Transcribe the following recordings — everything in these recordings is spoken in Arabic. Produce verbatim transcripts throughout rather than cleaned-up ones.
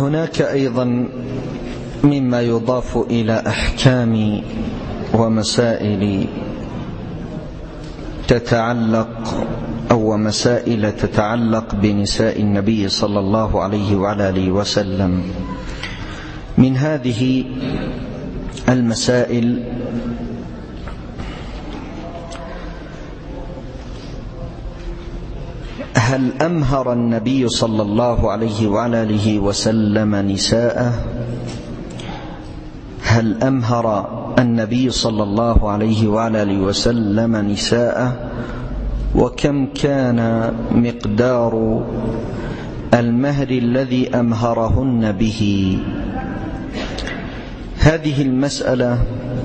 هناك أيضا مما يضاف إلى أحكام ومسائل تتعلق أو مسائل تتعلق بنساء النبي صلى الله عليه وعلى آله وسلم. من هذه المسائل هل أمهر النبي صلى الله عليه وعلى آله وسلم نساءه؟ هل أمهر النبي صلى الله عليه وعلى آله وسلم نساءه؟ وكم كان مقدار المهر الذي أمهرهن به؟ هذه المسألة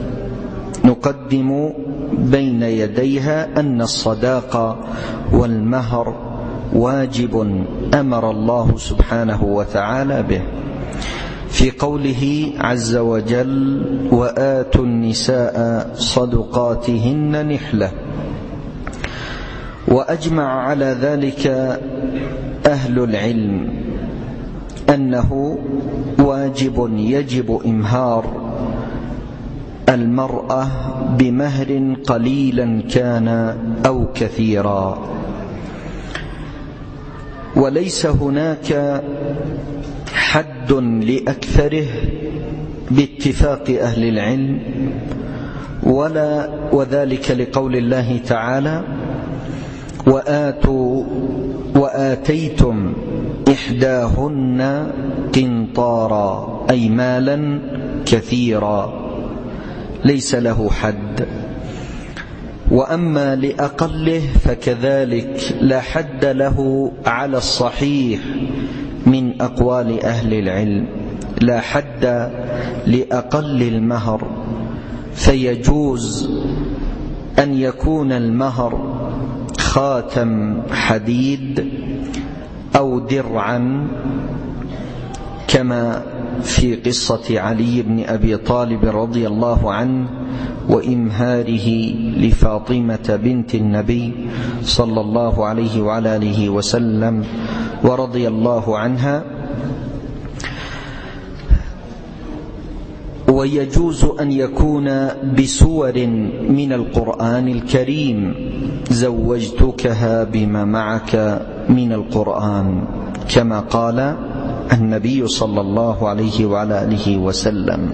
نقدم بين يديها أن الصداق والمهر واجب أمر الله سبحانه وتعالى به في قوله عز وجل: وآتوا النساء صدقاتهن نحلة. وأجمع على ذلك أهل العلم أنه واجب يجب إمهار المرأة بمهر قليلا كان أو كثيرا، وليس هناك حد لأكثره باتفاق أهل العلم، ولا وذلك لقول الله تعالى: وآتوا وآتيتم إحداهن قنطارا، أي مالا كثيرا، ليس له حد. وأما لأقله فكذلك لا حد له على الصحيح من أقوال أهل العلم، لا حد لأقل المهر، فيجوز أن يكون المهر خاتم حديد أو درعا، كما في قصة علي بن أبي طالب رضي الله عنه وإمهاره لفاطمة بنت النبي صلى الله عليه وعلى آله وسلم ورضي الله عنها. ويجوز أن يكون بسور من القرآن الكريم: زوجتكها بما معك من القرآن، كما قال النبي صلى الله عليه وعلى آله وسلم.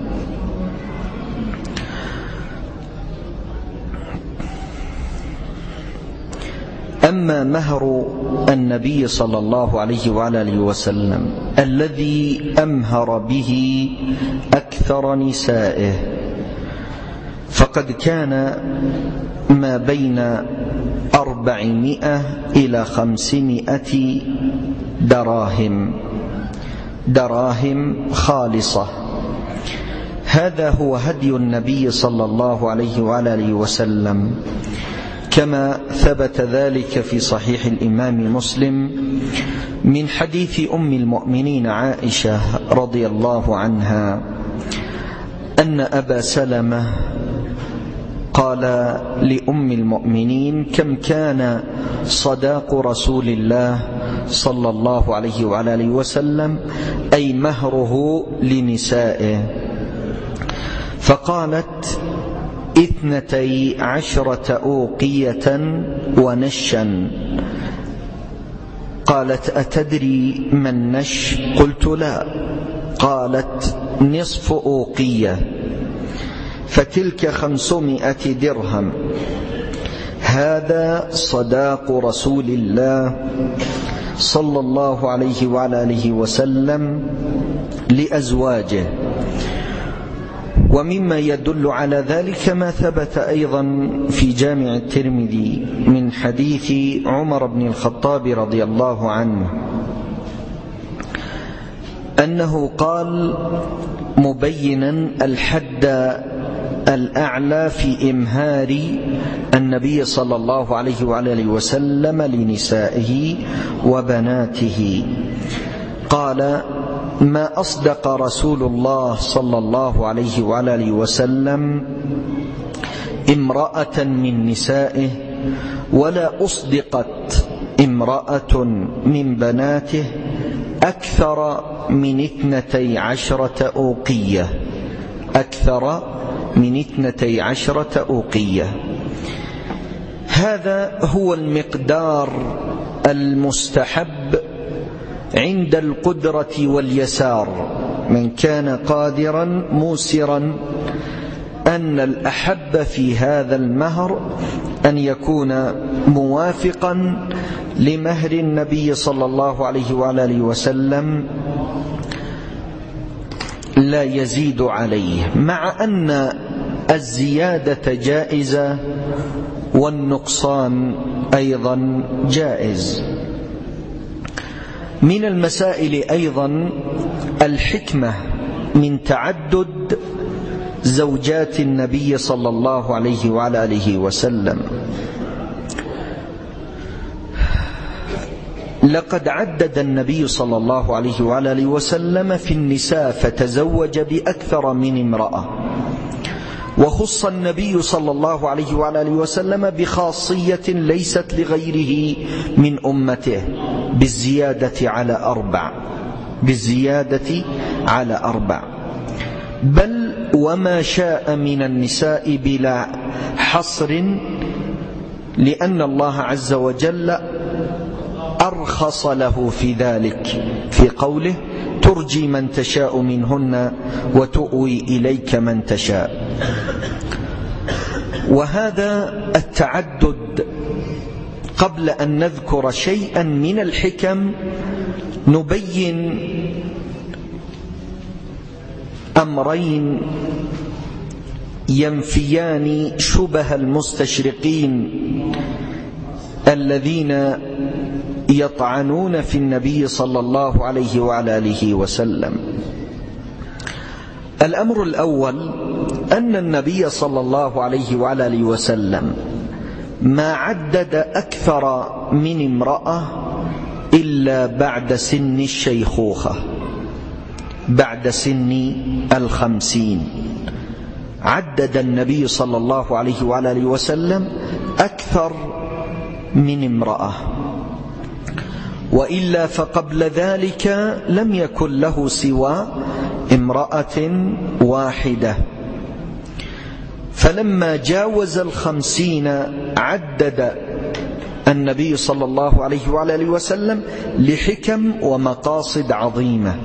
أما مهر النبي صلى الله عليه وعلى آله وسلم الذي أمهر به أكثر نسائه، فقد كان ما بين أربعمائة إلى خمسمائة دراهم دراهم خالصة. هذا هو هدي النبي صلى الله عليه وعلى آله وسلم، كما ثبت ذلك في صحيح الإمام مسلم من حديث أم المؤمنين عائشة رضي الله عنها أن أبا سلمة قال لأم المؤمنين: كم كان صداق رسول الله صلى الله عليه وعلى آله وسلم، أي مهره لنسائه؟ فقالت: اثنتي عشرة أوقية ونشا. قالت: أتدري ما النش؟ قلت: لا. قالت: نصف أوقية، فتلك خمسمائة درهم. هذا صداق رسول الله صلى الله عليه وعلى آله وسلم لأزواجه. ومما يدل على ذلك ما ثبت أيضا في جامع الترمذي من حديث عمر بن الخطاب رضي الله عنه أنه قال مبينا الحد الأعلى في إمهار النبي صلى الله عليه وعلى آله وسلم لنسائه وبناته، قال: ما أصدق رسول الله صلى الله عليه وعلى آله وسلم امرأة من نسائه، ولا أصدقت امرأة من بناته أكثر من اثنتي عشرة أوقية، أكثر من اثنتي عشرة أوقية. هذا هو المقدار المستحب عند القدرة واليسار. من كان قادرا موسرا أن الأحب في هذا المهر أن يكون موافقا لمهر النبي صلى الله عليه وآله وسلم لا يزيد عليه، مع أن الزيادة جائزة والنقصان أيضا جائز. من المسائل أيضا الحكمة من تعدد زوجات النبي صلى الله عليه وآله وسلم. لقد عدد النبي صلى الله عليه وآله وسلم في النساء فتزوج بأكثر من امرأة، وخص النبي صلى الله عليه وآله وسلم بخاصية ليست لغيره من أمته بالزيادة على أربع، بالزيادة على أربع، بل وما شاء من النساء بلا حصر، لأن الله عز وجل أرخص له في ذلك في قوله: ترجي من تشاء منهن وتؤوي إليك من تشاء. وهذا التعدد، قبل أن نذكر شيئا من الحكم نبين أمرين ينفيان شبه المستشرقين الذين يطعنون في النبي صلى الله عليه وآله وسلم. الأمر الأول أن النبي صلى الله عليه وآله وسلم ما عدد أكثر من امرأة إلا بعد سن الشيخوخة، بعد سن الخمسين عدد النبي صلى الله عليه وآله وسلم أكثر من امرأة، وإلا فقبل ذلك لم يكن له سوى امرأة واحدة. فلما جاوز الخمسين عدد النبي صلى الله عليه وآله وسلم لحكم ومقاصد عظيمة.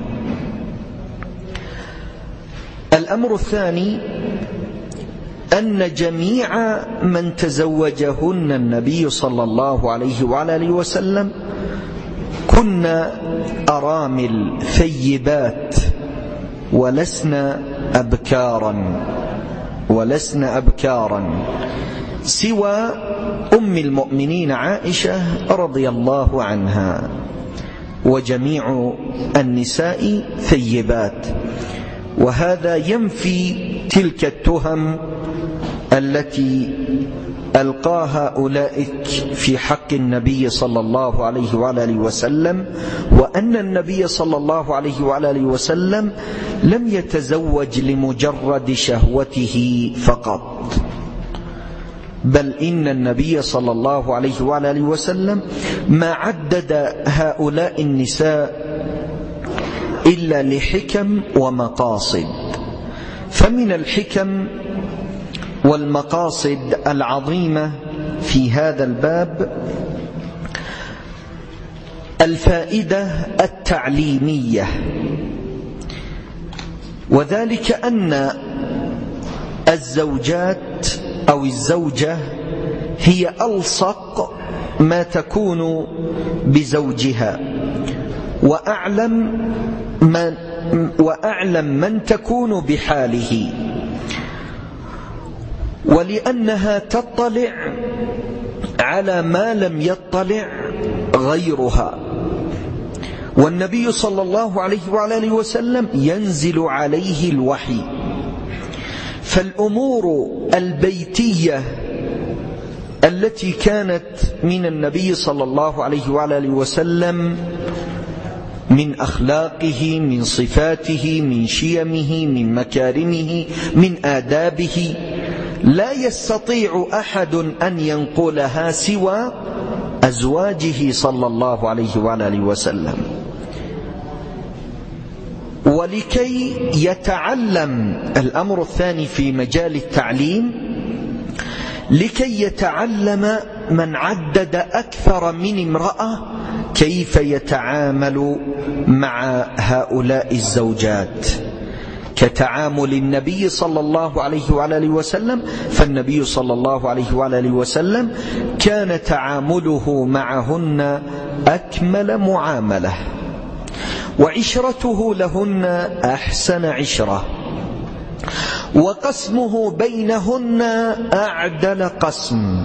الأمر الثاني أن جميع من تزوجهن النبي صلى الله عليه وآله وسلم كن أرامل ثيبات ولسن أبكارا، ولسن أبكارا سوى أم المؤمنين عائشة رضي الله عنها، وجميع النساء ثيبات. وهذا ينفي تلك التهم التي ألقاها أولئك في حق النبي صلى الله عليه وآله وسلم، وأن النبي صلى الله عليه وآله وسلم لم يتزوج لمجرد شهوته فقط، بل إن النبي صلى الله عليه وآله وسلم ما عدد هؤلاء النساء إلا لحكم ومقاصد. فمن الحكم والمقاصد العظيمة في هذا الباب الفائدة التعليمية، وذلك أن الزوجات أو الزوجة هي ألصق ما تكون بزوجها، وأعلم من, وأعلم من تكون بحاله، ولأنها تطلع على ما لم يطلع غيرها. والنبي صلى الله عليه وآله وسلم ينزل عليه الوحي، فالأمور البيتية التي كانت من النبي صلى الله عليه وآله وسلم من أخلاقه، من صفاته، من شيمه، من مكارمه، من آدابه، لا يستطيع أحد أن ينقلها سوى أزواجه صلى الله عليه وآله وسلم. ولكي يتعلم، الأمر الثاني في مجال التعليم، لكي يتعلم من عدد أكثر من امرأة كيف يتعامل مع هؤلاء الزوجات، كتعامل النبي صلى الله عليه وآله وسلم. فالنبي صلى الله عليه وآله وسلم كان تعامله معهن أكمل معاملة، وعشرته لهن أحسن عشرة، وقسمه بينهن أعدل قسم.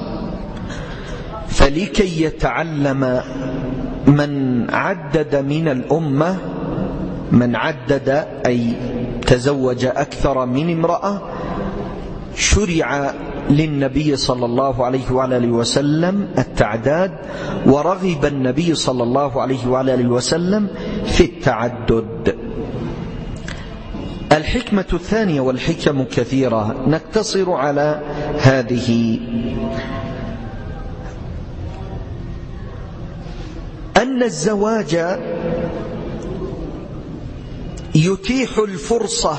فلكي يتعلم من عدد من الأمة، من عدد أي تزوج أكثر من امرأة، شرع للنبي صلى الله عليه وآله وسلم التعداد، ورغب النبي صلى الله عليه وآله وسلم في التعدد. الحكمة الثانية، والحكم كثيرة نقتصر على هذه، أن الزواج يتيح الفرصة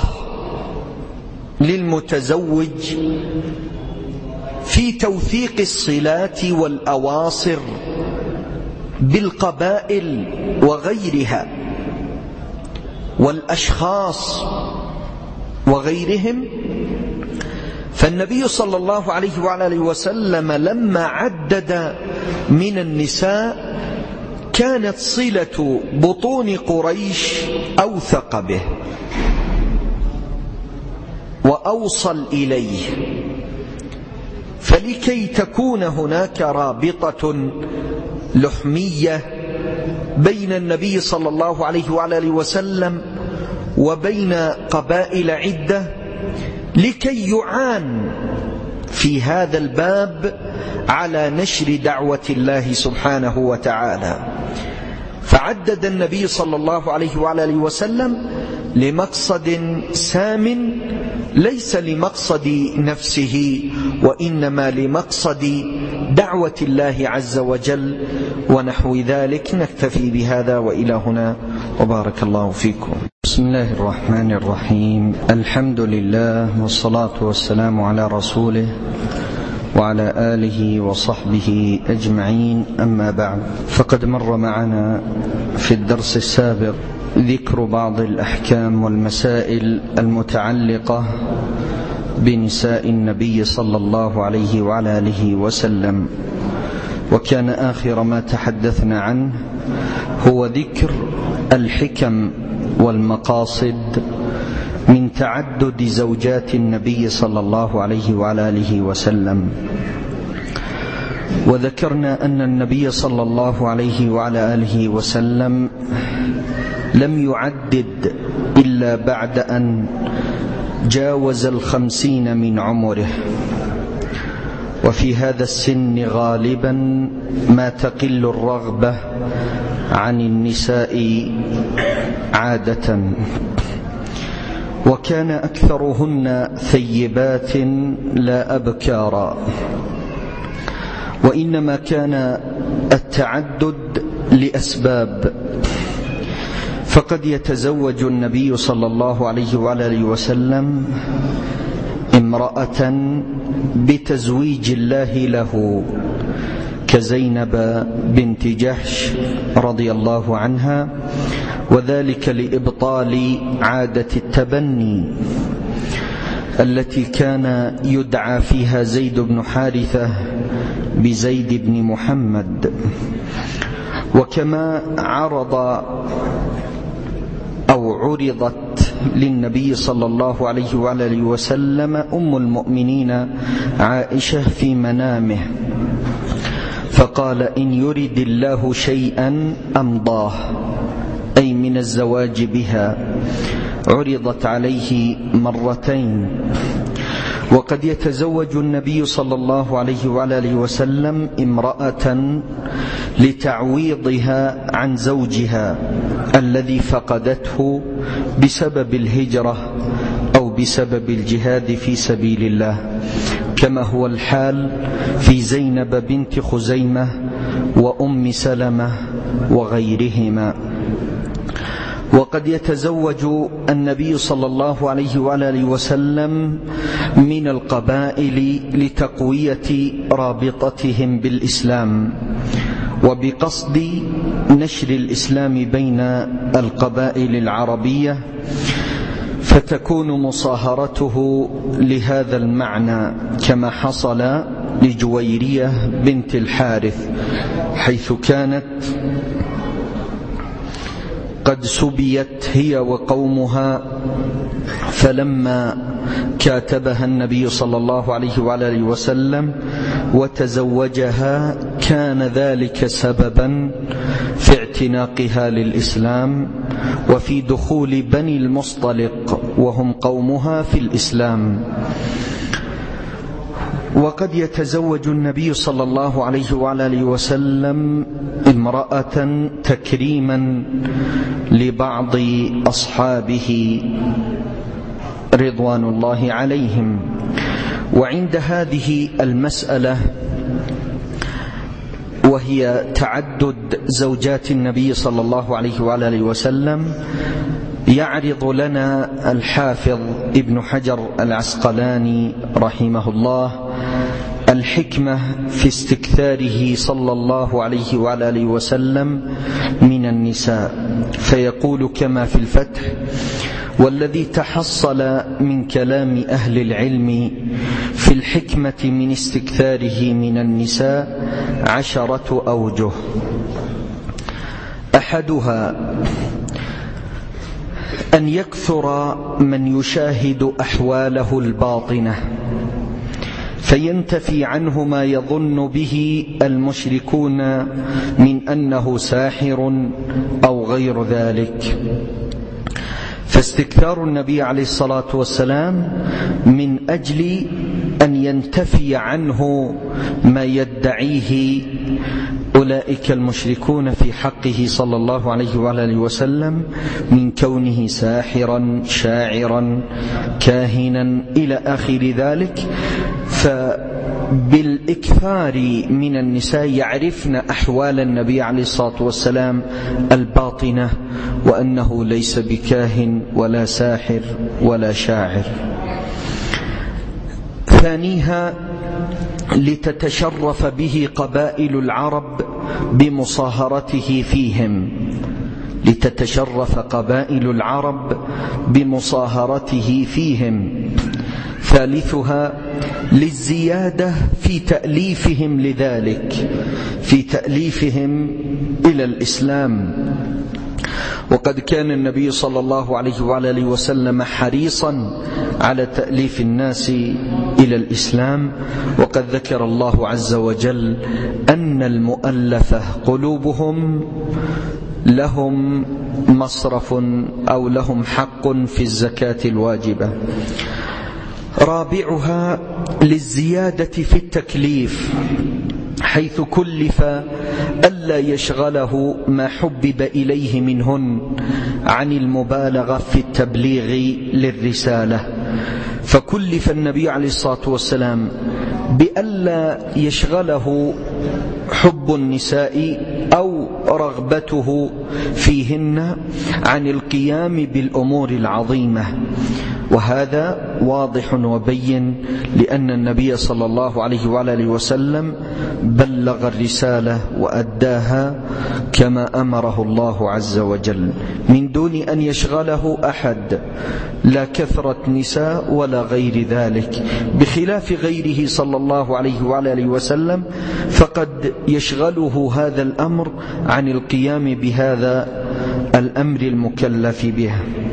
للمتزوج في توثيق الصلات والأواصر بالقبائل وغيرها والأشخاص وغيرهم. فالنبي صلى الله عليه وآله وسلم لما عدد من النساء كانت صلة بطون قريش أوثق به وأوصل إليه، فلكي تكون هناك رابطة لحمية بين النبي صلى الله عليه وآله وسلم وبين قبائل عدة، لكي يعان في هذا الباب على نشر دعوة الله سبحانه وتعالى. فعدد النبي صلى الله عليه وآله وسلم لمقصد سام، ليس لمقصد نفسه، وإنما لمقصد دعوة الله عز وجل ونحو ذلك. نكتفي بهذا وإلى هنا، وبارك الله فيكم. بسم الله الرحمن الرحيم. الحمد لله والصلاة والسلام على رسوله وعلى آله وصحبه أجمعين، أما بعد. فقد مر معنا في الدرس السابق ذكر بعض الأحكام والمسائل المتعلقة بنساء النبي صلى الله عليه وعلى آله وسلم، وكان آخر ما تحدثنا عنه هو ذكر الحكم والمقاصد من تعدد زوجات النبي صلى الله عليه وعلى آله وسلم. وذكرنا أن النبي صلى الله عليه وعلى آله وسلم لم يعدد إلا بعد أن جاوز الخمسين من عمره، وفي هذا السن غالبا ما تقل الرغبة عن النساء عادة، وكان أكثرهن ثيبات لا أبكارا، وإنما كان التعدد لأسباب. فقد يتزوج النبي صلى الله عليه وآله وسلم امرأة بتزويج الله له كزينب بنت جحش رضي الله عنها، وذلك لإبطال عادة التبني التي كان يدعى فيها زيد بن حارثة بزيد بن محمد. وكما عرض أو عرضت للنبي صلى الله عليه وآله وسلم أم المؤمنين عائشة في منامه، فقال: إن يرد الله شيئا أمضاه، أي من الزواج بها. عرضت عليه مرتين. وقد يتزوج النبي صلى الله عليه وآله وسلم امرأة لتعويضها عن زوجها الذي فقدته بسبب الهجرة أو بسبب الجهاد في سبيل الله، كما هو الحال في زينب بنت خزيمة وأم سلمة وغيرهما. وقد يتزوج النبي صلى الله عليه وآله وسلم من القبائل لتقوية رابطتهم بالإسلام وبقصد نشر الإسلام بين القبائل العربية، فتكون مصاهرته لهذا المعنى كما حصل لجويرية بنت الحارث، حيث كانت قد سبيت هي وقومها، فلما كاتبها النبي صلى الله عليه وآله وسلم وتزوجها كان ذلك سببا في اعتناقها للإسلام وفي دخول بني المصطلق وهم قومها في الإسلام. وقد يتزوج النبي صلى الله عليه وآله وسلم امرأة تكريما لبعض أصحابه رضوان الله عليهم. وعند هذه المسألة وهي تعدد زوجات النبي صلى الله عليه وآله وسلم، يعرض لنا الحافظ ابن حجر العسقلاني رحمه الله الحكمة في استكثاره صلى الله عليه وآله وسلم من النساء، فيقول كما في الفتح: والذي تحصل من كلام أهل العلم في الحكمة من استكثاره من النساء عشرة أوجه. أحدها أن يكثر من يشاهد أحواله الباطنة فينتفي عنه ما يظن به المشركون من أنه ساحر أو غير ذلك، فاستكثار النبي عليه الصلاة والسلام من أجل أن ينتفي عنه ما يدعيه أولئك المشركون في حقه صلى الله عليه وآله وسلم من كونه ساحرا شاعرا كاهنا إلى آخر ذلك. فبالإكثار من النساء يعرفن أحوال النبي عليه الصلاة والسلام الباطنة، وأنه ليس بكاهن ولا ساحر ولا شاعر. ثانيها لتتشرف به قبائل العرب بمصاهرته فيهم، لتتشرف قبائل العرب بمصاهرته فيهم. ثالثها للزيادة في تأليفهم لذلك، في تأليفهم إلى الإسلام. وقد كان النبي صلى الله عليه وآله وسلم حريصا على تأليف الناس إلى الإسلام، وقد ذكر الله عز وجل أن المؤلفة قلوبهم لهم مصرف أو لهم حق في الزكاة الواجبة. رابعها للزيادة في التكليف، حيث كلف ألا يشغله ما حبب إليه منهن عن المبالغة في التبليغ للرسالة، فكلف النبي عليه الصلاة والسلام بألا يشغله حب النساء أو رغبته فيهن عن القيام بالأمور العظيمة. وهذا واضح وبين، لأن النبي صلى الله عليه وآله وسلم بلغ الرسالة وأداها كما أمره الله عز وجل، من دون أن يشغله أحد، لا كثرة نساء ولا غير ذلك، بخلاف غيره صلى الله عليه وآله وسلم، فقد يشغله هذا الأمر عن القيام بهذا الأمر المكلف به.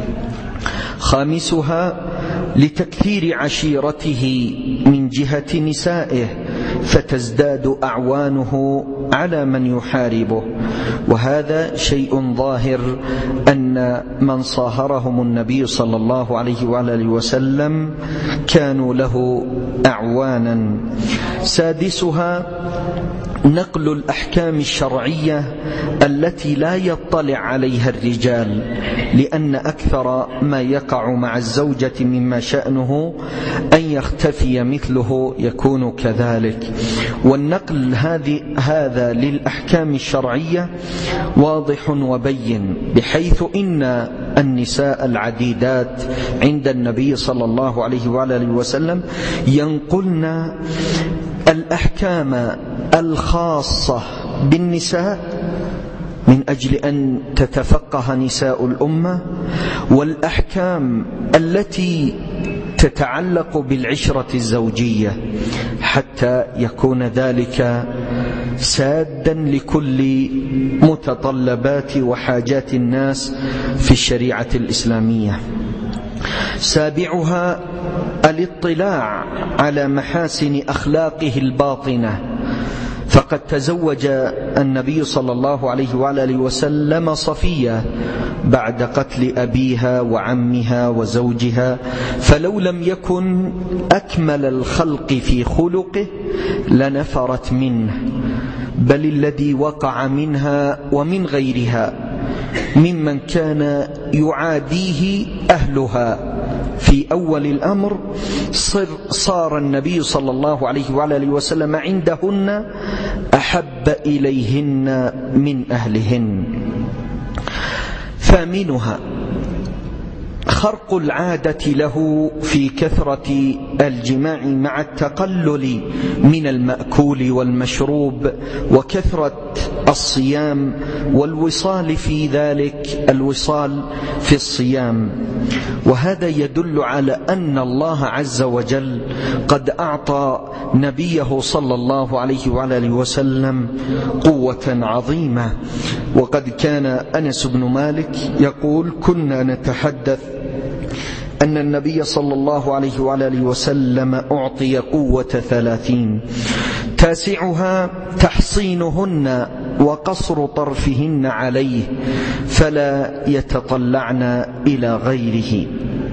خامسها لتكثير عشيرته من جهة نسائه، فتزداد أعوانه على من يحاربه. وهذا شيء ظاهر أن من صاهرهم النبي صلى الله عليه وآله وسلم كانوا له أعوانا. سادسها نقل الأحكام الشرعية التي لا يطلع عليها الرجال، لأن أكثر ما يقع مع الزوجة مما شأنه أن يختفي مثله يكون كذلك. والنقل هذه هذا للأحكام الشرعية واضح وبين، بحيث إن النساء العديدات عند النبي صلى الله عليه وآله وسلم ينقلن الأحكام الخاصة بالنساء من أجل أن تتفقه نساء الأمة، والأحكام التي تتعلق بالعشرة الزوجية، حتى يكون ذلك سادا لكل متطلبات وحاجات الناس في الشريعة الإسلامية. سابعها الاطلاع على محاسن أخلاقه الباطنة، فقد تزوج النبي صلى الله عليه وآله وسلم صفية بعد قتل أبيها وعمها وزوجها، فلو لم يكن أكمل الخلق في خلقه لنفرت منه، بل الذي وقع منها ومن غيرها ممن كان يعاديه أهلها في أول الأمر صار النبي صلى الله عليه وآله وسلم عندهن أحب إليهن من أهلهن. ثامنها خرق العادة له في كثرة الجماع مع التقلل من المأكول والمشروب، وكثرة الصيام والوصال في ذلك، الوصال في الصيام. وهذا يدل على أن الله عز وجل قد أعطى نبيه صلى الله عليه وآله وسلم قوة عظيمة. وقد كان أنس بن مالك يقول: كنا نتحدث أن النبي صلى الله عليه وآله وسلم أعطي قوة ثلاثين. تاسعها تحصينهن وقصر طرفهن عليه فلا يتطلعن إلى غيره،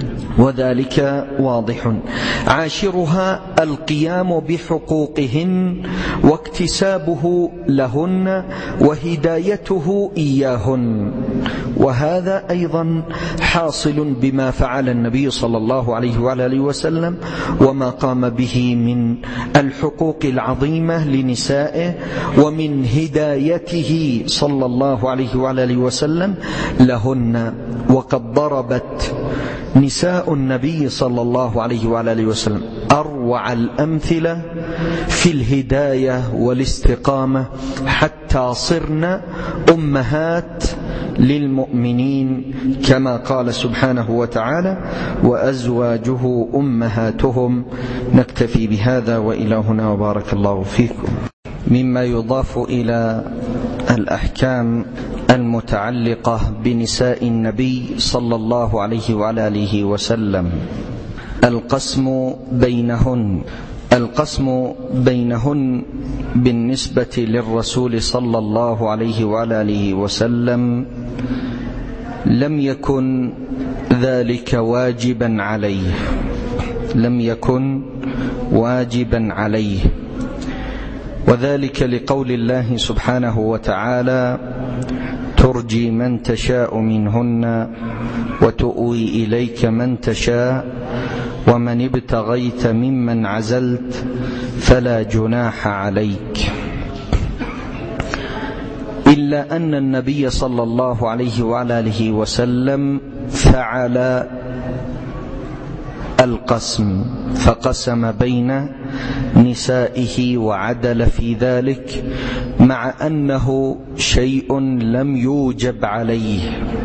وذلك واضح. عاشرها القيام بحقوقهن واكتسابه لهن وهدايته إياهن، وهذا أيضا حاصل بما فعل النبي صلى الله عليه وآله وسلم وما قام به من الحقوق العظيمة لنسائه ومن هدايته صلى الله عليه وآله وسلم لهن. وقد ضربت نساء النبي صلى الله عليه وآله وسلم أروع الأمثلة في الهداية والاستقامة، حتى صرن أمهات للمؤمنين، كما قال سبحانه وتعالى: وأزواجه أمهاتهم. نكتفي بهذا وإلى هنا، وبارك الله فيكم. مما يضاف إلى الأحكام المتعلقة بنساء النبي صلى الله عليه وآله وسلم القسم بينهن. القسم بينهن بالنسبة للرسول صلى الله عليه وآله وسلم لم يكن ذلك واجبا عليه، لم يكن واجبا عليه، وذلك لقول الله سبحانه وتعالى: ترجي من تشاء منهن وتؤوي إليك من تشاء ومن ابتغيت ممن عزلت فلا جناح عليك. إلا أن النبي صلى الله عليه وآله وسلم فعل القسم، فقسم بين نسائه وعدل في ذلك، مع أنه شيء لم يوجب عليه،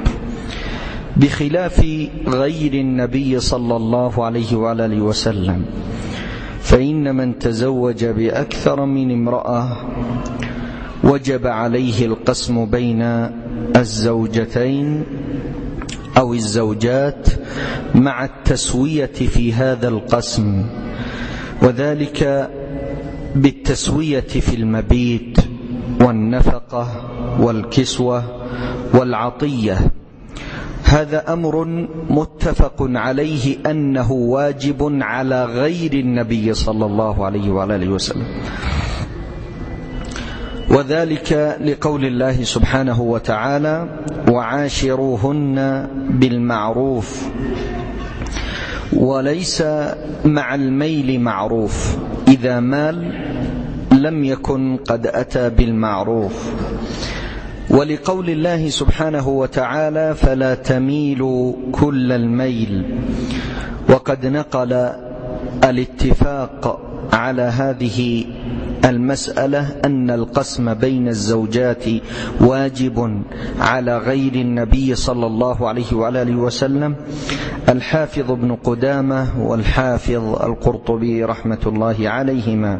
بخلاف غير النبي صلى الله عليه وآله وسلم، فإن من تزوج بأكثر من امرأة وجب عليه القسم بين الزوجتين أو الزوجات مع التسوية في هذا القسم، وذلك بالتسوية في المبيت والنفقة والكسوة والعطية. هذا أمر متفق عليه أنه واجب على غير النبي صلى الله عليه وآله وسلم، وذلك لقول الله سبحانه وتعالى: وعاشروهن بالمعروف. وليس مع الميل معروف، إذا مال لم يكن قد أتى بالمعروف. ولقول الله سبحانه وتعالى فلا تميلوا كل الميل. وقد نقل الاتفاق على هذه المسألة أن القسم بين الزوجات واجب على غير النبي صلى الله عليه وآله وسلم الحافظ ابن قدامة والحافظ القرطبي رحمة الله عليهما.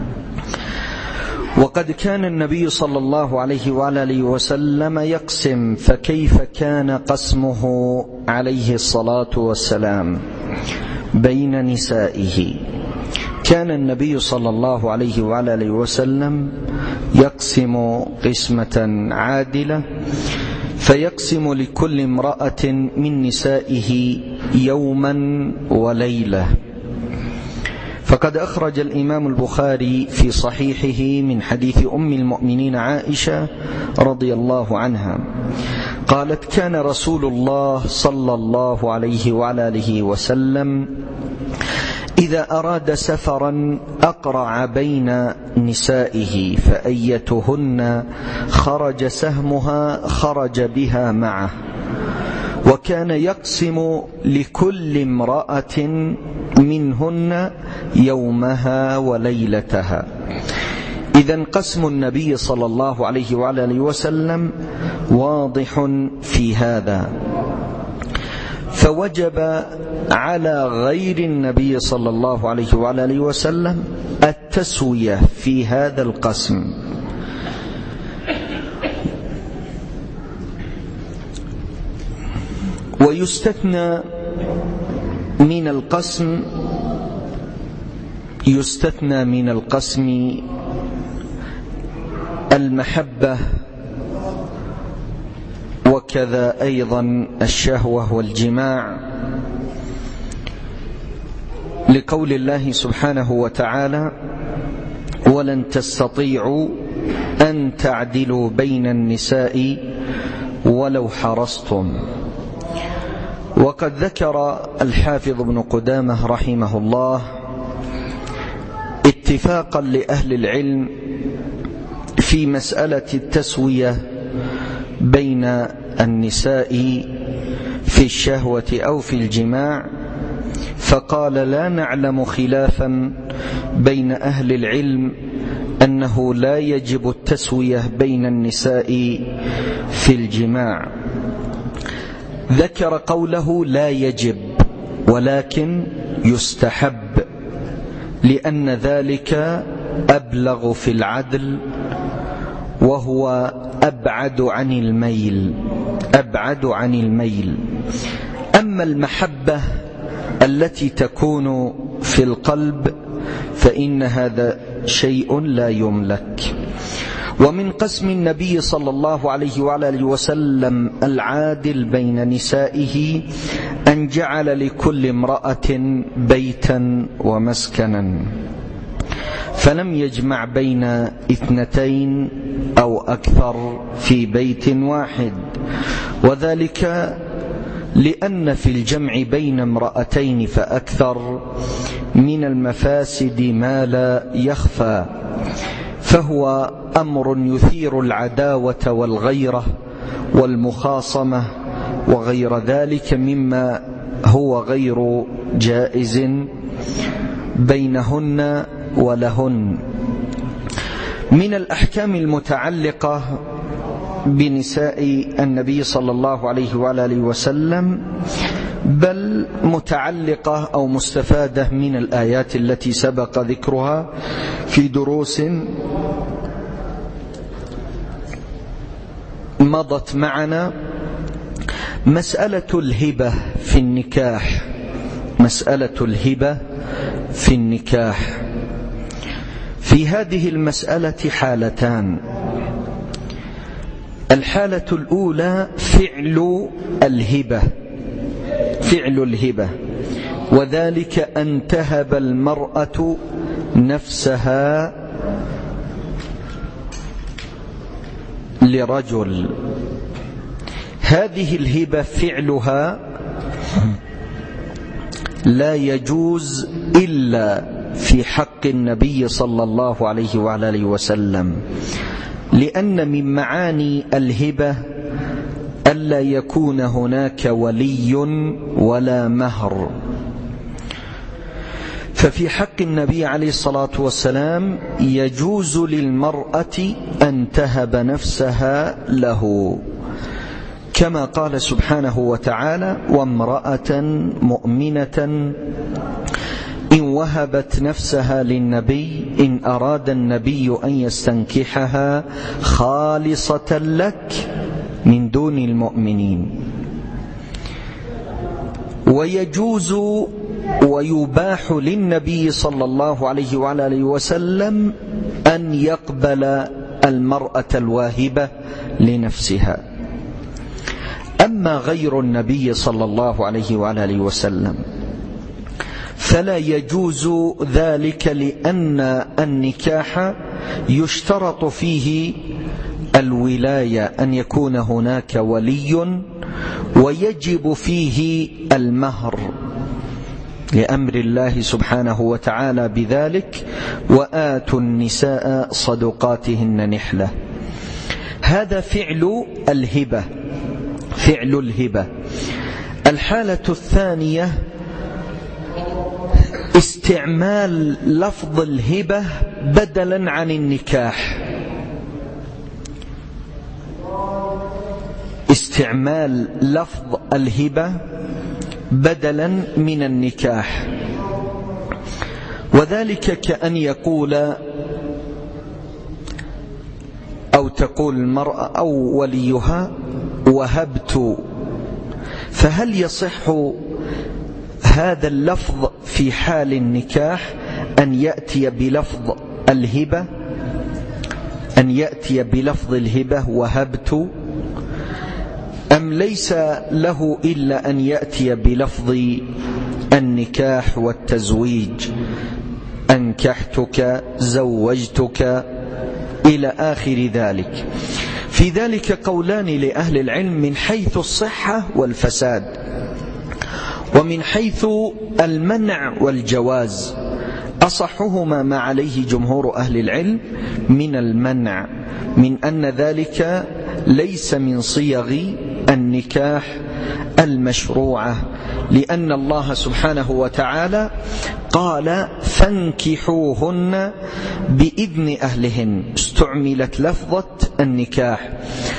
وقد كان النبي صلى الله عليه وآله وسلم يقسم، فكيف كان قسمه عليه الصلاة والسلام بين نسائه؟ كان النبي صلى الله عليه وآله وسلم يقسم قسمة عادلة، فيقسم لكل امرأة من نسائه يوما وليلة. فقد أخرج الإمام البخاري في صحيحه من حديث أم المؤمنين عائشة رضي الله عنها قالت: كان رسول الله صلى الله عليه وآله وسلم إذا أراد سفرا أقرع بين نسائه، فأيتهن خرج سهمها خرج بها معه، وكان يقسم لكل امرأة منهن يومها وليلتها. إذن قسم النبي صلى الله عليه وآله وسلم واضح في هذا، فوجب على غير النبي صلى الله عليه وآله وسلم التسوية في هذا القسم. ويستثنى من القسم يستثنى من القسم المحبة، وكذا أيضا الشهوة والجماع، لقول الله سبحانه وتعالى: ولن تستطيعوا أن تعدلوا بين النساء ولو حرصتم. وقد ذكر الحافظ ابن قدامة رحمه الله اتفاقا لأهل العلم في مسألة التسوية بين النساء في الشهوة أو في الجماع، فقال: لا نعلم خلافا بين أهل العلم أنه لا يجب التسوية بين النساء في الجماع. ذكر قوله لا يجب ولكن يستحب، لأن ذلك أبلغ في العدل وهو أبعد عن الميل أبعد عن الميل. أما المحبة التي تكون في القلب فإن هذا شيء لا يملك. ومن قسم النبي صلى الله عليه وآله وسلم العادل بين نسائه أن جعل لكل امرأة بيتا ومسكنا، فلم يجمع بين اثنتين أو أكثر في بيت واحد، وذلك لأن في الجمع بين امرأتين فأكثر من المفاسد ما لا يخفى، فهو أمر يثير العداوة والغيرة والمخاصمة وغير ذلك مما هو غير جائز بينهن ولهن. من الأحكام المتعلقة بنساء النبي صلى الله عليه وآله وسلم، بل متعلقة أو مستفادة من الآيات التي سبق ذكرها في دروس مضت معنا، مسألة الهبة في النكاح مسألة الهبة في النكاح. في هذه المسألة حالتان: الحالة الأولى فعل الهبة فعل الهبة وذلك أن تهب المرأة نفسها لرجل. هذه الهبة فعلها لا يجوز إلا في حق النبي صلى الله عليه وآله وسلم، لأن من معاني الهبة ألا يكون هناك ولي ولا مهر. ففي حق النبي عليه الصلاة والسلام يجوز للمرأة أن تهب نفسها له، كما قال سبحانه وتعالى: وامرأة مؤمنة إن وهبت نفسها للنبي إن أراد النبي أن يستنكحها خالصة لك من دون المؤمنين. ويجوز ويباح للنبي صلى الله عليه وعلى آله وسلم أن يقبل المرأة الواهبة لنفسها. أما غير النبي صلى الله عليه وعلى آله وسلم فلا يجوز ذلك، لأن النكاح يشترط فيه الولاية، أن يكون هناك ولي، ويجب فيه المهر لأمر الله سبحانه وتعالى بذلك: وآتوا النساء صدقاتهن نحلة. هذا فعل الهبة، فعل الهبة. الحالة الثانية استعمال لفظ الهبة بدلا عن النكاح، استعمال لفظ الهبة بدلا من النكاح. وذلك كأن يقول أو تقول المرأة أو وليها: وهبت. فهل يصح هذا اللفظ في حال النكاح أن يأتي بلفظ الهبة، أن يأتي بلفظ الهبة وهبت، أم ليس له إلا أن يأتي بلفظ النكاح والتزويج: أنكحتك، زوجتك، إلى آخر ذلك؟ في ذلك قولان لأهل العلم من حيث الصحة والفساد، ومن حيث المنع والجواز. أصحهما ما عليه جمهور أهل العلم من المنع، من أن ذلك ليس من صيغ النكاح المشروعة، لأن الله سبحانه وتعالى قال: فانكحوهن بإذن أهلهن، استعملت لفظة النكاح.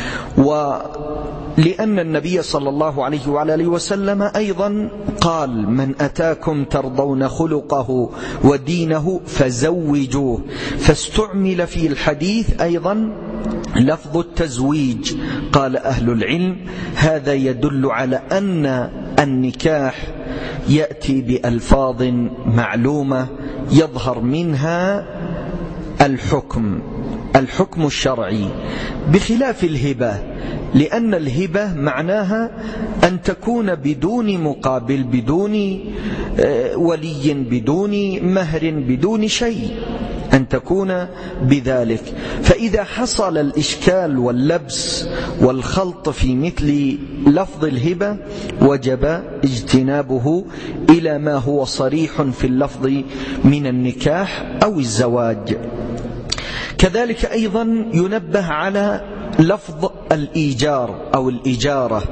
ولأن النبي صلى الله عليه وعلى آله وسلم أيضا قال: من أتاكم ترضون خلقه ودينه فزوجوه، فاستعمل في الحديث أيضا لفظ التزويج. قال أهل العلم: هذا يدل على أن النكاح يأتي بألفاظ معلومة يظهر منها الحكم، الحكم الشرعي، بخلاف الهبة، لأن الهبة معناها أن تكون بدون مقابل، بدون ولي، بدون مهر، بدون شيء، أن تكون بذلك. فإذا حصل الإشكال واللبس والخلط في مثل لفظ الهبة وجب اجتنابه إلى ما هو صريح في اللفظ من النكاح أو الزواج. كذلك أيضا ينبه على لفظ الإيجار أو الإجارة.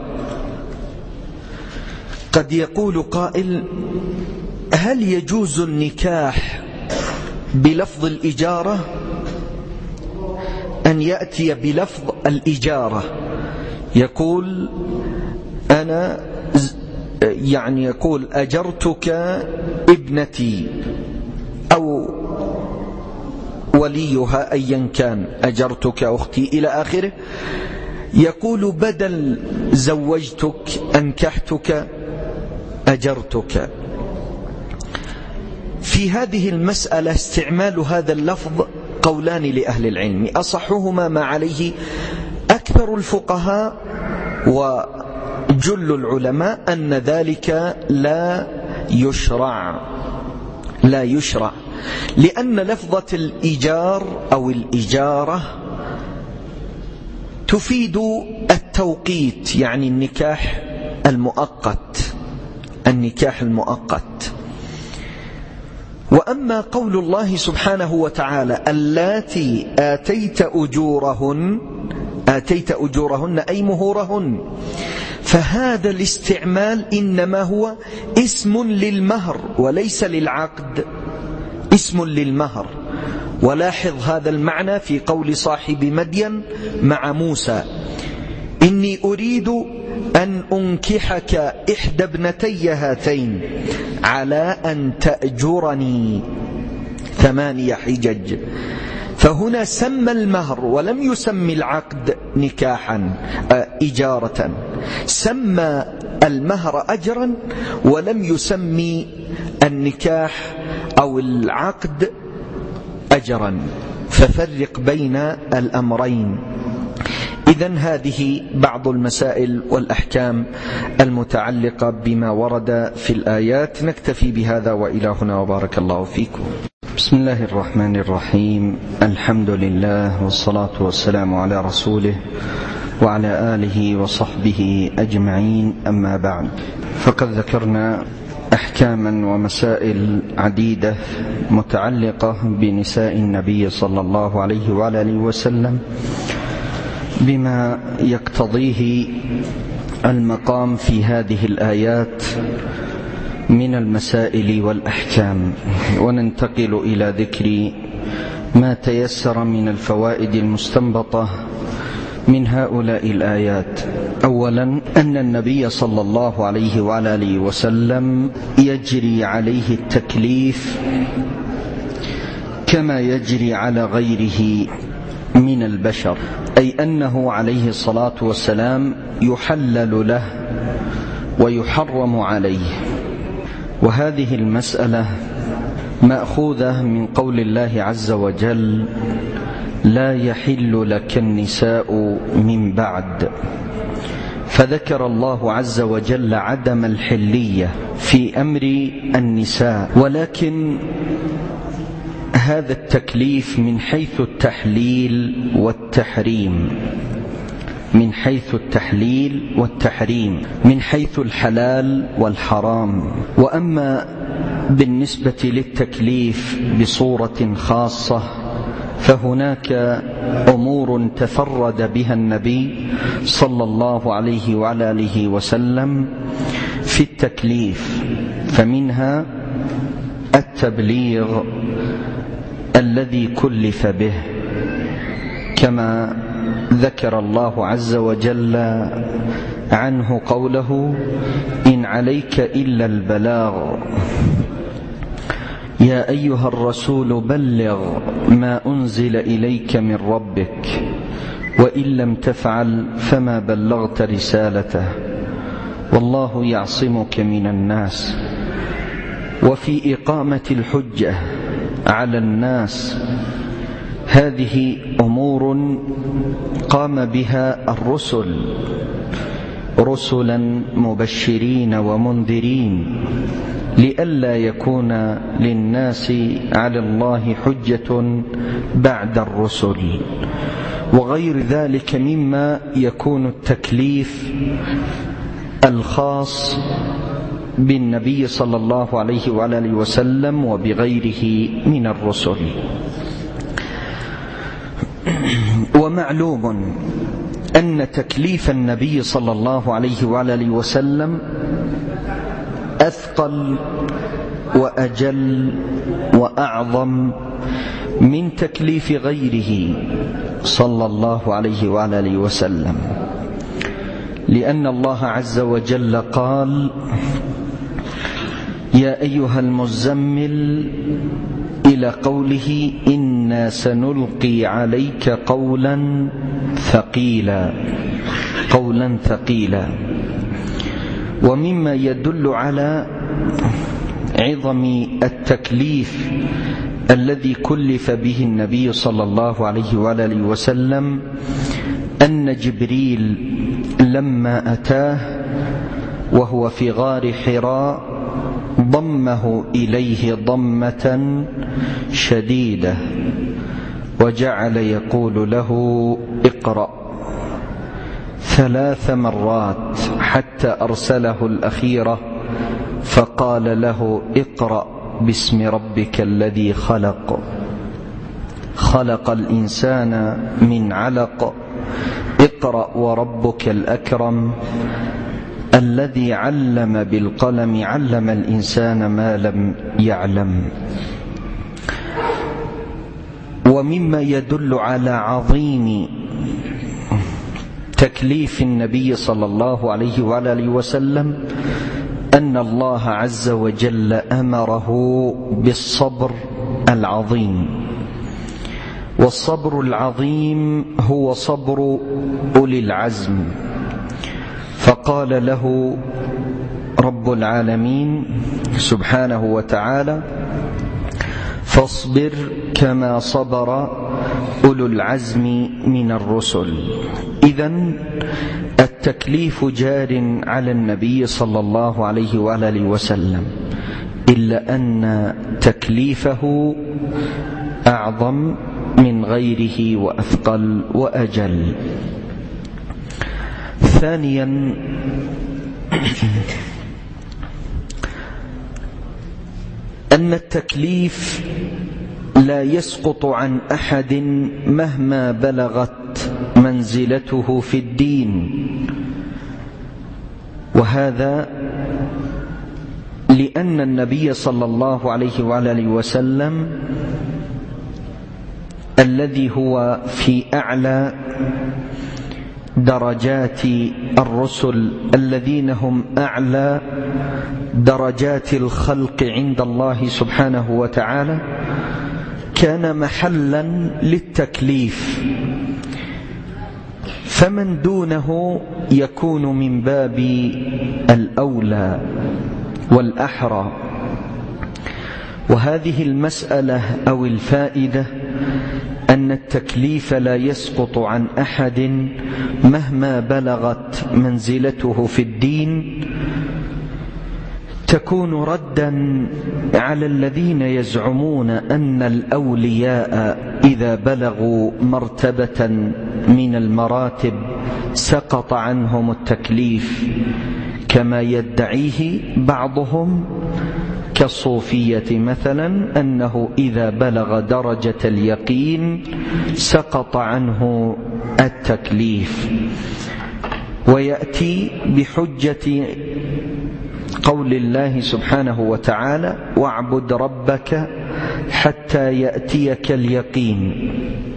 قد يقول قائل: هل يجوز النكاح بلفظ الإجارة، أن يأتي بلفظ الإجارة؟ يقول: أنا يعني يقول أجرتك ابنتي أو وليها أيا كان، أجرتك أختي، إلى آخره. يقول بدل زوجتك، أنكحتك، أجرتك. في هذه المسألة استعمال هذا اللفظ قولان لأهل العلم، أصحهما ما عليه أكثر الفقهاء وجل العلماء أن ذلك لا يشرع، لا يشرع، لأن لفظة الإيجار أو الإجارة تفيد التوقيت، يعني النكاح المؤقت، النكاح المؤقت. وأما قول الله سبحانه وتعالى اللاتي آتيت أجورهن آتيت أجورهن أي مهورهن، فهذا الاستعمال إنما هو اسم للمهر وليس للعقد، اسم للمهر. ولاحظ هذا المعنى في قول صاحب مدين مع موسى: إني أريد أن أنكحك إحدى ابنتي هاتين على أن تأجرني ثمانية حجج. فهنا سمى المهر ولم يسمي العقد نكاحا إجارة، سمى المهر أجرا ولم يسمي النكاح أو العقد أجرا، ففرق بين الأمرين. إذن هذه بعض المسائل والأحكام المتعلقة بما ورد في الآيات. نكتفي بهذا وإلى هنا، وبارك الله فيكم. بسم الله الرحمن الرحيم. الحمد لله والصلاة والسلام على رسوله وعلى آله وصحبه أجمعين، أما بعد، فقد ذكرنا أحكاما ومسائل عديدة متعلقة بنساء النبي صلى الله عليه وعلى آله وسلم بما يقتضيه المقام في هذه الآيات من المسائل والأحكام. وننتقل إلى ذكر ما تيسر من الفوائد المستنبطة من هؤلاء الآيات. أولا، أن النبي صلى الله عليه وعلى آله وسلم يجري عليه التكليف كما يجري على غيره من البشر، أي أنه عليه الصلاة والسلام يحلل له ويحرم عليه. وهذه المسألة مأخوذة من قول الله عز وجل: لا يحل لك النساء من بعد. فذكر الله عز وجل عدم الحلية في أمر النساء، ولكن هذا التكليف من حيث التحليل والتحريم، من حيث التحليل والتحريم، من حيث الحلال والحرام. وأما بالنسبة للتكليف بصورة خاصة فهناك أمور تفرد بها النبي صلى الله عليه وعلى آله وسلم في التكليف، فمنها التبليغ الذي كلف به، كما ذكر الله عز وجل عنه قوله: إن عليك إلا البلاغ يا أيها الرسول بلغ ما أنزل إليك من ربك وإن لم تفعل فما بلغت رسالته والله يعصمك من الناس. وفي إقامة الحجة على الناس، هذه أمور قام بها الرسل، رسلا مبشرين ومنذرين، لئلا يكون للناس على الله حجة بعد الرسل. وغير ذلك مما يكون التكليف الخاص بالنبي صلى الله عليه وعلى آله وسلم وبغيره من الرسل. ومعلوم أن تكليف النبي صلى الله عليه وعلى آله وسلم أثقل وأجل وأعظم من تكليف غيره صلى الله عليه وعلى آله وسلم، لأن الله عز وجل قال: يا أيها المزمل، إلى قوله: إنا سنلقي عليك قولا ثقيلا، قولا ثقيلا. ومما يدل على عظم التكليف الذي كلف به النبي صلى الله عليه وعلى آله وسلم أن جبريل لما أتاه وهو في غار حراء ضمه إليه ضمة شديدة وجعل يقول له: اقرأ، ثلاث مرات، حتى أرسله الأخيرة فقال له: اقرأ باسم ربك الذي خلق خلق الإنسان من علق اقرأ وربك الأكرم الذي علم بالقلم علم الإنسان ما لم يعلم. ومما يدل على عظيم تكليف النبي صلى الله عليه وآله وسلم أن الله عز وجل أمره بالصبر العظيم، والصبر العظيم هو صبر أولي العزم. فقال له رب العالمين سبحانه وتعالى: فاصبر كما صبر أولو العزم من الرسل. إذن التكليف جار على النبي صلى الله عليه وآله وسلم، إلا أن تكليفه أعظم من غيره وأثقل وأجل. ثانيا، أن التكليف لا يسقط عن أحد مهما بلغت منزلته في الدين، وهذا لأن النبي صلى الله عليه وآله وسلم الذي هو في أعلى درجات الرسل الذين هم أعلى درجات الخلق عند الله سبحانه وتعالى، كان محلا للتكليف، فمن دونه يكون من باب الأولى والأحرى. وهذه المسألة أو الفائدة أن التكليف لا يسقط عن أحد مهما بلغت منزلته في الدين، تكون ردا على الذين يزعمون أن الأولياء إذا بلغوا مرتبة من المراتب سقط عنهم التكليف، كما يدعيه بعضهم كالصوفية مثلا، أنه إذا بلغ درجة اليقين سقط عنه التكليف، ويأتي بحجة قول الله سبحانه وتعالى: واعبد ربك حتى يأتيك اليقين.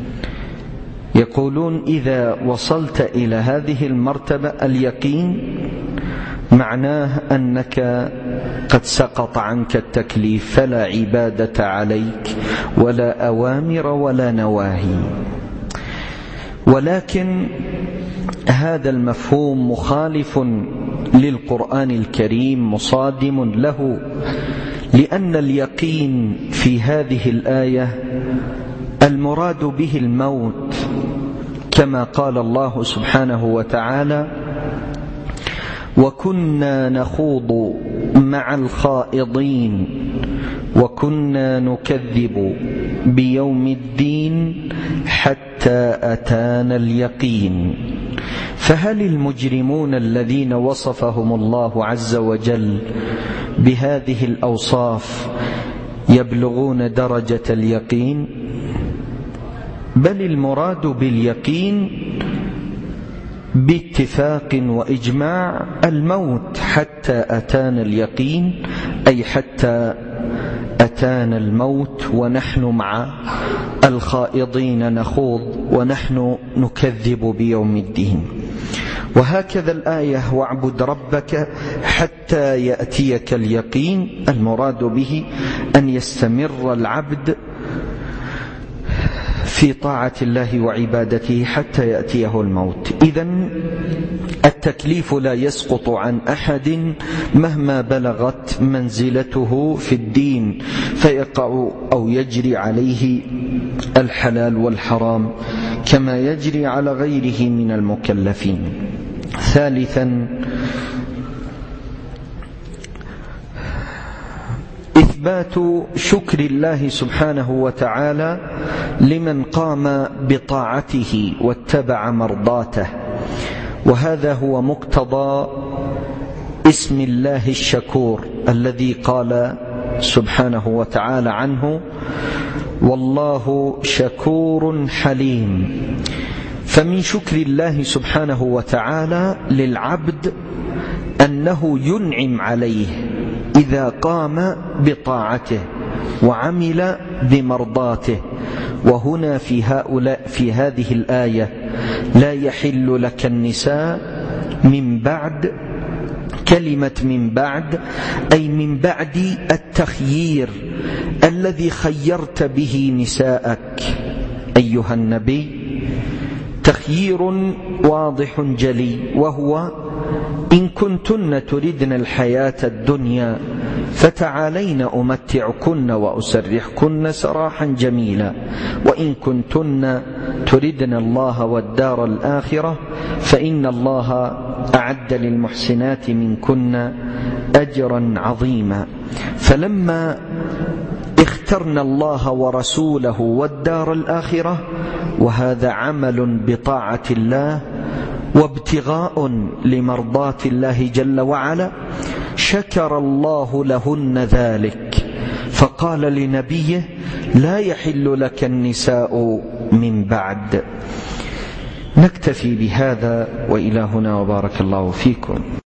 يقولون إذا وصلت إلى هذه المرتبة اليقين معناه أنك قد سقط عنك التكليف، فلا عبادة عليك ولا أوامر ولا نواهي. ولكن هذا المفهوم مخالف للقرآن الكريم، مصادم له، لأن اليقين في هذه الآية المراد به الموت، كما قال الله سبحانه وتعالى: وكنا نخوض مع الخائضين وكنا نكذب بيوم الدين حتى أتانا اليقين. فهل المجرمون الذين وصفهم الله عز وجل بهذه الأوصاف يبلغون درجة اليقين؟ بل المراد باليقين باتفاق وإجماع الموت، حتى أتانا اليقين أي حتى أتانا الموت ونحن مع الخائضين نخوض ونحن نكذب بيوم الدين. وهكذا الآية: واعبد ربك حتى يأتيك اليقين، المراد به أن يستمر العبد في طاعة الله وعبادته حتى يأتيه الموت. إذن التكليف لا يسقط عن أحد مهما بلغت منزلته في الدين، فيقع أو يجري عليه الحلال والحرام كما يجري على غيره من المكلفين. ثالثا، إثبات شكر الله سبحانه وتعالى لمن قام بطاعته واتبع مرضاته، وهذا هو مقتضى اسم الله الشكور الذي قال سبحانه وتعالى عنه: والله شكور حليم. فمن شكر الله سبحانه وتعالى للعبد أنه ينعم عليه إذا قام بطاعته وعمل بمرضاته. وهنا في هؤلاء في هذه الآية: لا يحل لك النساء من بعد، كلمة من بعد أي من بعد التخيير الذي خيرت به نساءك أيها النبي. تخيير واضح جلي، وهو: إن كنتن تردن الحياة الدنيا فتعالين أمتعكن وأسرحكن سراحا جميلا، وإن كنتن تردن الله والدار الآخرة فإن الله أعد للمحسنات منكن أجرا عظيما. فلما اخترنا الله ورسوله والدار الآخرة، وهذا عمل بطاعة الله وابتغاء لمرضات الله جل وعلا، شكر الله لهن ذلك فقال لنبيه: لا يحل لك النساء من بعد. نكتفي بهذا، وإلى هنا، وبارك الله فيكم.